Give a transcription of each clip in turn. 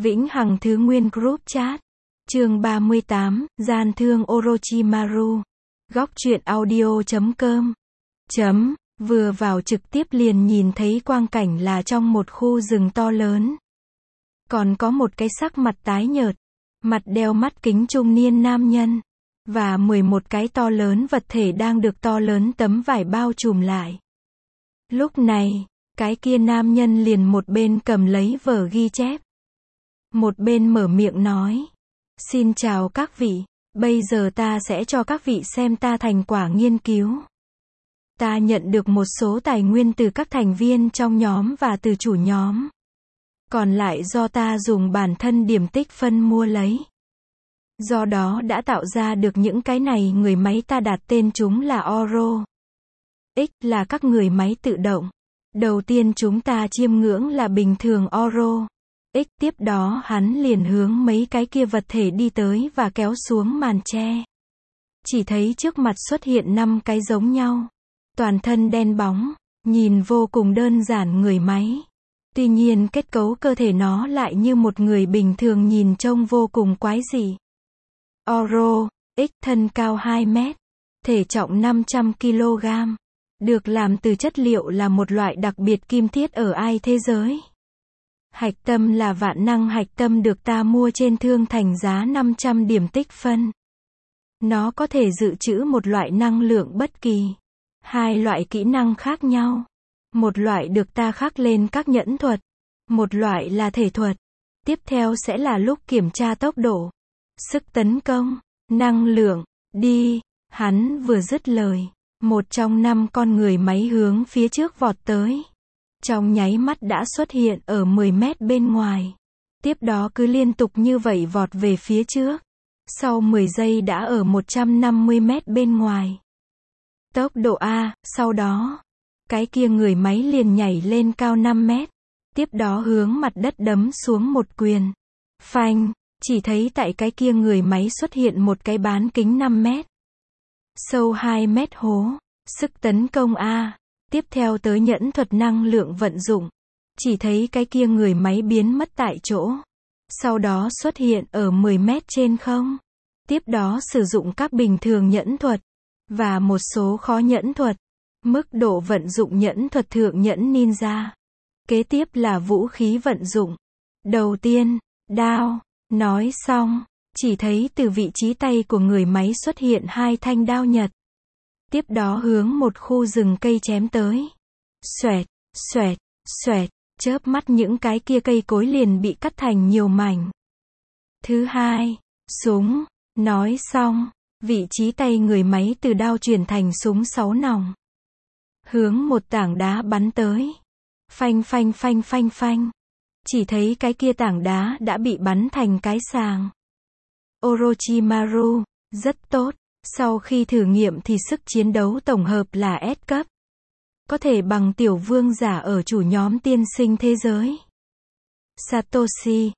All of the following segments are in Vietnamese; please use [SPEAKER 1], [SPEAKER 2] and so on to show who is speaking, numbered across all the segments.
[SPEAKER 1] Vĩnh Hằng Thứ Nguyên Group Chat. Chương 38, Gian thương Orochimaru. Góc truyện audio.com. Vừa vào trực tiếp liền nhìn thấy quang cảnh là trong một khu rừng to lớn. Còn có một cái sắc mặt tái nhợt, mặt đeo mắt kính trung niên nam nhân. Và 11 cái to lớn vật thể đang được to lớn tấm vải bao trùm lại. Lúc này, cái kia nam nhân liền một bên cầm lấy vở ghi chép. Một bên mở miệng nói. Xin chào các vị, bây giờ ta sẽ cho các vị xem ta thành quả nghiên cứu. Ta nhận được một số tài nguyên từ các thành viên trong nhóm và từ chủ nhóm. Còn lại do ta dùng bản thân điểm tích phân mua lấy. Do đó đã tạo ra được những cái này người máy ta đặt tên chúng là Oro. X là các người máy tự động. Đầu tiên chúng ta chiêm ngưỡng là bình thường Oro. X tiếp đó hắn liền hướng mấy cái kia vật thể đi tới và kéo xuống màn che. Chỉ thấy trước mặt xuất hiện 5 cái giống nhau. Toàn thân đen bóng, nhìn vô cùng đơn giản người máy. Tuy nhiên kết cấu cơ thể nó lại như một người bình thường nhìn trông vô cùng quái dị. Oro, X thân cao 2 mét, thể trọng 500 kg, được làm từ chất liệu là một loại đặc biệt kim thiết ở ai thế giới. Hạch tâm là vạn năng hạch tâm được ta mua trên thương thành giá 500 điểm tích phân. Nó có thể dự trữ một loại năng lượng bất kỳ. 2 loại kỹ năng khác nhau. Một loại được ta khắc lên các nhẫn thuật. Một loại là thể thuật. Tiếp theo sẽ là lúc kiểm tra tốc độ, sức tấn công, năng lượng, đi. Hắn vừa dứt lời. Một trong 5 con người máy hướng phía trước vọt tới. Trong nháy mắt đã xuất hiện ở 10 mét bên ngoài. Tiếp đó cứ liên tục như vậy vọt về phía trước. Sau 10 giây đã ở 150 mét bên ngoài. Tốc độ A, sau đó, cái kia người máy liền nhảy lên cao 5 mét. Tiếp đó hướng mặt đất đấm xuống một quyền. Phanh, chỉ thấy tại cái kia người máy xuất hiện một cái bán kính 5 mét. Sâu 2 mét hố. Sức tấn công A. Tiếp theo tới nhẫn thuật năng lượng vận dụng. Chỉ thấy cái kia người máy biến mất tại chỗ. Sau đó xuất hiện ở 10 mét trên không. Tiếp đó sử dụng các bình thường nhẫn thuật. Và một số khó nhẫn thuật. Mức độ vận dụng nhẫn thuật thượng nhẫn ninja. Kế tiếp là vũ khí vận dụng. Đầu tiên, đao. Nói xong, chỉ thấy từ vị trí tay của người máy xuất hiện 2 thanh đao nhật. Tiếp đó hướng một khu rừng cây chém tới. Xoẹt, xoẹt, xoẹt, chớp mắt những cái kia cây cối liền bị cắt thành nhiều mảnh. Thứ hai, súng. Nói xong, vị trí tay người máy từ đao chuyển thành súng 6 nòng. Hướng một tảng đá bắn tới. Phanh phanh phanh phanh phanh. Chỉ thấy cái kia tảng đá đã bị bắn thành cái sàng. Orochimaru, rất tốt. Sau khi thử nghiệm thì sức chiến đấu tổng hợp là S cấp. Có thể bằng tiểu vương giả ở chủ nhóm tiên sinh thế giới. Satoshi,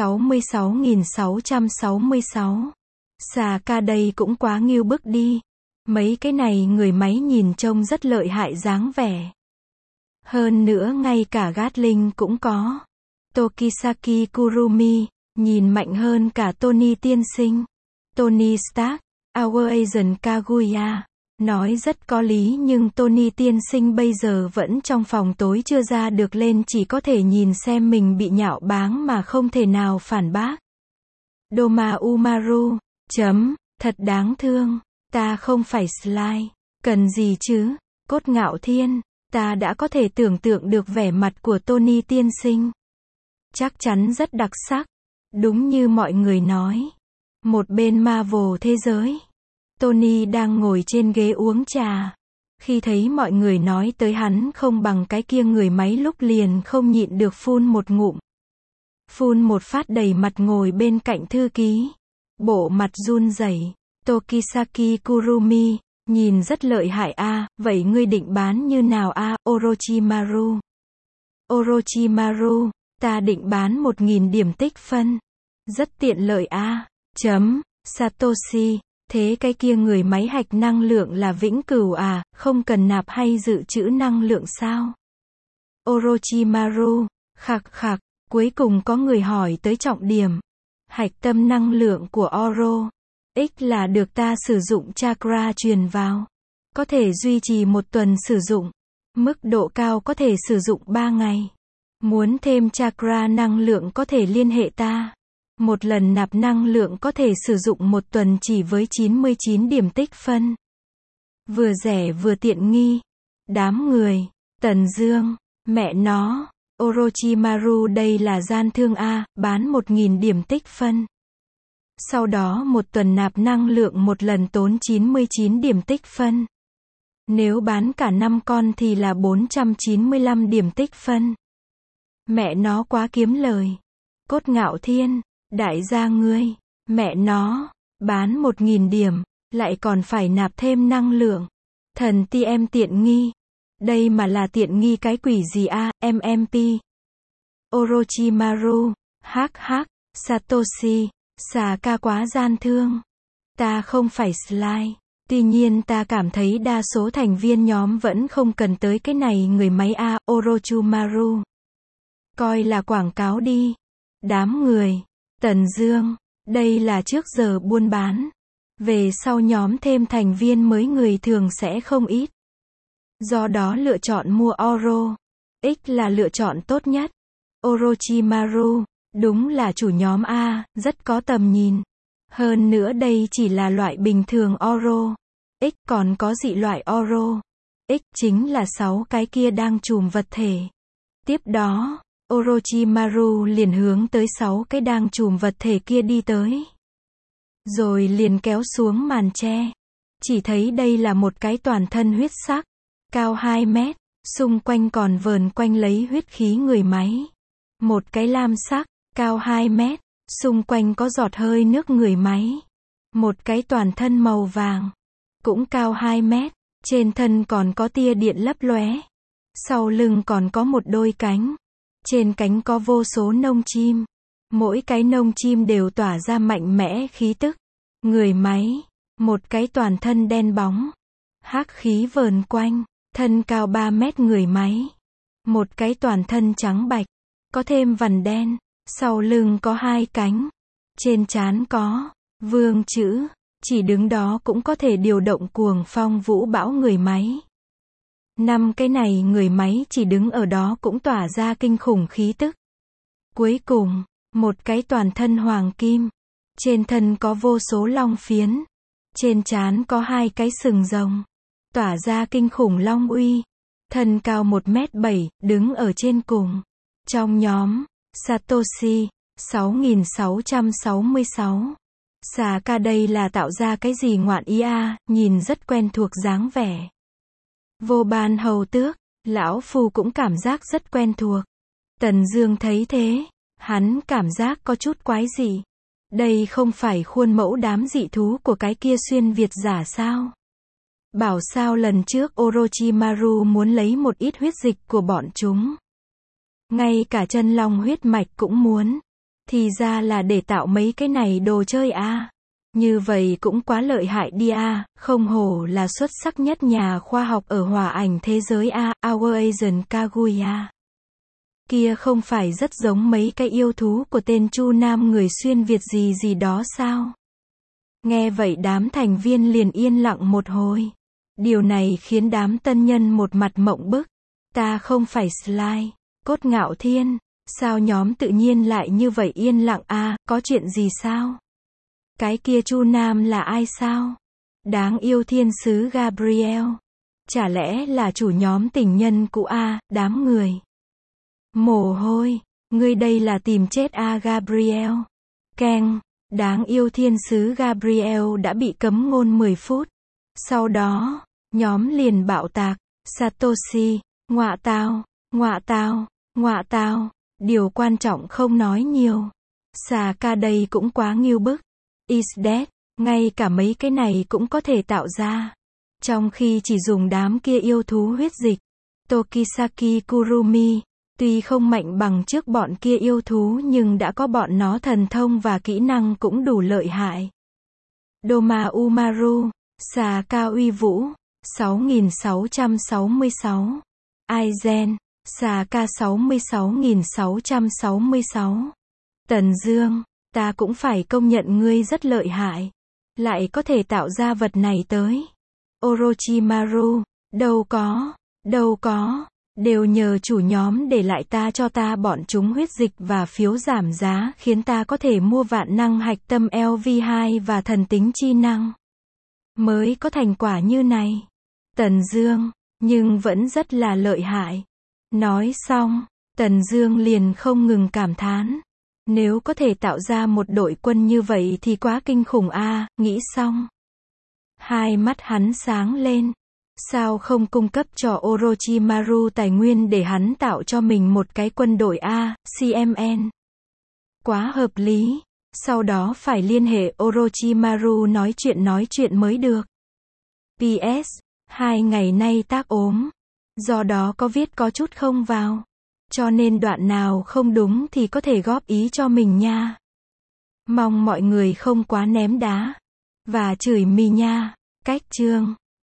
[SPEAKER 1] 66.666. Saka đây cũng quá ngưu bức đi. Mấy cái này người máy nhìn trông rất lợi hại dáng vẻ. Hơn nữa ngay cả Gatling cũng có. Tokisaki Kurumi, nhìn mạnh hơn cả Tony tiên sinh. Tony Stark, Our Agent Kaguya, nói rất có lý nhưng Tony tiên sinh bây giờ vẫn trong phòng tối chưa ra được lên chỉ có thể nhìn xem mình bị nhạo báng mà không thể nào phản bác. Doma Umaru, thật đáng thương, ta không phải slime, cần gì chứ, Cốt Ngạo Thiên, ta đã có thể tưởng tượng được vẻ mặt của Tony tiên sinh. Chắc chắn rất đặc sắc, đúng như mọi người nói. Một bên Marvel thế giới, Tony đang ngồi trên ghế uống trà. Khi thấy mọi người nói tới hắn không bằng cái kia người máy lúc liền không nhịn được phun một ngụm. Phun một phát đầy mặt ngồi bên cạnh thư ký. Bộ mặt run rẩy. Tokisaki Kurumi, nhìn rất lợi hại a, vậy ngươi định bán như nào a, Orochimaru? Orochimaru, ta định bán 1000 điểm tích phân. Rất tiện lợi a. Satoshi, thế cái kia người máy hạch năng lượng là vĩnh cửu à, không cần nạp hay dự trữ năng lượng sao? Orochimaru, khạc khạc, Cuối cùng có người hỏi tới trọng điểm. Hạch tâm năng lượng của Oro X là được ta sử dụng chakra truyền vào. Có thể duy trì 1 tuần sử dụng. Mức độ cao có thể sử dụng 3 ngày. Muốn thêm chakra năng lượng có thể liên hệ ta. Một lần nạp năng lượng có thể sử dụng 1 tuần chỉ với 99 điểm tích phân. Vừa rẻ vừa tiện nghi. Đám người. Tần Dương. Mẹ nó. Orochimaru đây là gian thương A, bán 1.000 điểm tích phân. Sau đó 1 tuần nạp năng lượng 1 lần tốn 99 điểm tích phân. Nếu bán cả 5 con thì là 495 điểm tích phân. Mẹ nó quá kiếm lời. Cốt Ngạo Thiên, đại gia ngươi, mẹ nó, bán 1.000 điểm, lại còn phải nạp thêm năng lượng. Thần ti em tiện nghi. Đây mà là tiện nghi cái quỷ gì a, MMP. Orochimaru, Satoshi, xà ca quá gian thương. Ta không phải slime. Tuy nhiên ta cảm thấy đa số thành viên nhóm vẫn không cần tới cái này người máy a, Orochimaru. Coi là quảng cáo đi. Đám người. Tần Dương. Đây là trước giờ buôn bán. Về sau nhóm thêm thành viên mới người thường sẽ không ít. Do đó lựa chọn mua Oro X là lựa chọn tốt nhất. Orochimaru, đúng là chủ nhóm A, rất có tầm nhìn. Hơn nữa đây chỉ là loại bình thường Oro X, còn có dị loại Oro X chính là 6 cái kia đang chùm vật thể. Tiếp đó, Orochimaru liền hướng tới 6 cái đang chùm vật thể kia đi tới. Rồi liền kéo xuống màn che. Chỉ thấy đây là một cái toàn thân huyết sắc, cao 2 mét, xung quanh còn vờn quanh lấy huyết khí người máy. Một cái lam sắc, cao 2 mét, xung quanh có giọt hơi nước người máy. Một cái toàn thân màu vàng, cũng cao 2 mét, trên thân còn có tia điện lấp lóe. Sau lưng còn có một đôi cánh. Trên cánh có vô số nông chim. Mỗi cái nông chim đều tỏa ra mạnh mẽ khí tức. Người máy, một cái toàn thân đen bóng, hắc khí vờn quanh, thân cao 3 mét người máy. Một cái toàn thân trắng bạch, có thêm vằn đen, sau lưng có 2 cánh, trên trán có vương chữ, chỉ đứng đó cũng có thể điều động cuồng phong vũ bão người máy. 5 cái này người máy chỉ đứng ở đó cũng tỏa ra kinh khủng khí tức. Cuối cùng, một cái toàn thân hoàng kim, trên thân có vô số long phiến, trên trán có 2 cái sừng rồng, tỏa ra kinh khủng long uy, thân cao 1m7, đứng ở trên cùng. Trong nhóm, Satoshi, 6666. Xà ca đây là tạo ra cái gì ngoạn ý a, nhìn rất quen thuộc dáng vẻ. Vô Ban Hầu Tước, lão phu cũng cảm giác rất quen thuộc. Tần Dương thấy thế, hắn cảm giác có chút quái dị. Đây không phải khuôn mẫu đám dị thú của cái kia xuyên Việt giả sao? Bảo sao lần trước Orochimaru muốn lấy một ít huyết dịch của bọn chúng. Ngay cả chân long huyết mạch cũng muốn. Thì ra là để tạo mấy cái này đồ chơi a. Như vậy cũng quá lợi hại đi a, không hổ là xuất sắc nhất nhà khoa học ở hòa ảnh thế giới a, Our Asian Kaguya. Kia không phải rất giống mấy cái yêu thú của tên Chu Nam người xuyên Việt gì gì đó sao? Nghe vậy đám thành viên liền yên lặng một hồi. Điều này khiến đám tân nhân một mặt mộng bức. Ta không phải slime, Cốt Ngạo Thiên, sao nhóm tự nhiên lại như vậy yên lặng a, có chuyện gì sao? Cái kia Chu Nam là ai sao? Đáng yêu thiên sứ Gabriel. Chả lẽ là chủ nhóm tình nhân cũ a, đám người. Mồ hôi, ngươi đây là tìm chết a Gabriel. Keng, đáng yêu thiên sứ Gabriel đã bị cấm ngôn 10 phút. Sau đó, nhóm liền bạo tạc. Satoshi, ngọa tao, điều quan trọng không nói nhiều. Xà ca đây cũng quá nghiêu bức. Is dead, ngay cả mấy cái này cũng có thể tạo ra. Trong khi chỉ dùng đám kia yêu thú huyết dịch. Tokisaki Kurumi, tuy không mạnh bằng trước bọn kia yêu thú nhưng đã có bọn nó thần thông và kỹ năng cũng đủ lợi hại. Doma Umaru, xà ca uy vũ, 6666. Aizen, Xà ca 66.666. Tần Dương, ta cũng phải công nhận ngươi rất lợi hại. Lại có thể tạo ra vật này tới. Orochimaru, đâu có. Đều nhờ chủ nhóm để lại cho ta bọn chúng huyết dịch và phiếu giảm giá khiến ta có thể mua vạn năng hạch tâm LV2 và thần tính chi năng. Mới có thành quả như này. Tần Dương, nhưng vẫn rất là lợi hại. Nói xong, Tần Dương liền không ngừng cảm thán. Nếu có thể tạo ra một đội quân như vậy thì quá kinh khủng a, nghĩ xong. Hai mắt hắn sáng lên. Sao không cung cấp cho Orochimaru tài nguyên để hắn tạo cho mình một cái quân đội CMN? Quá hợp lý. Sau đó phải liên hệ Orochimaru nói chuyện mới được. PS, 2 ngày nay tác ốm. Do đó có viết có chút không vào. Cho nên đoạn nào không đúng thì có thể góp ý cho mình nha. Mong mọi người không quá ném đá. Và chửi mì nha. Cách chương.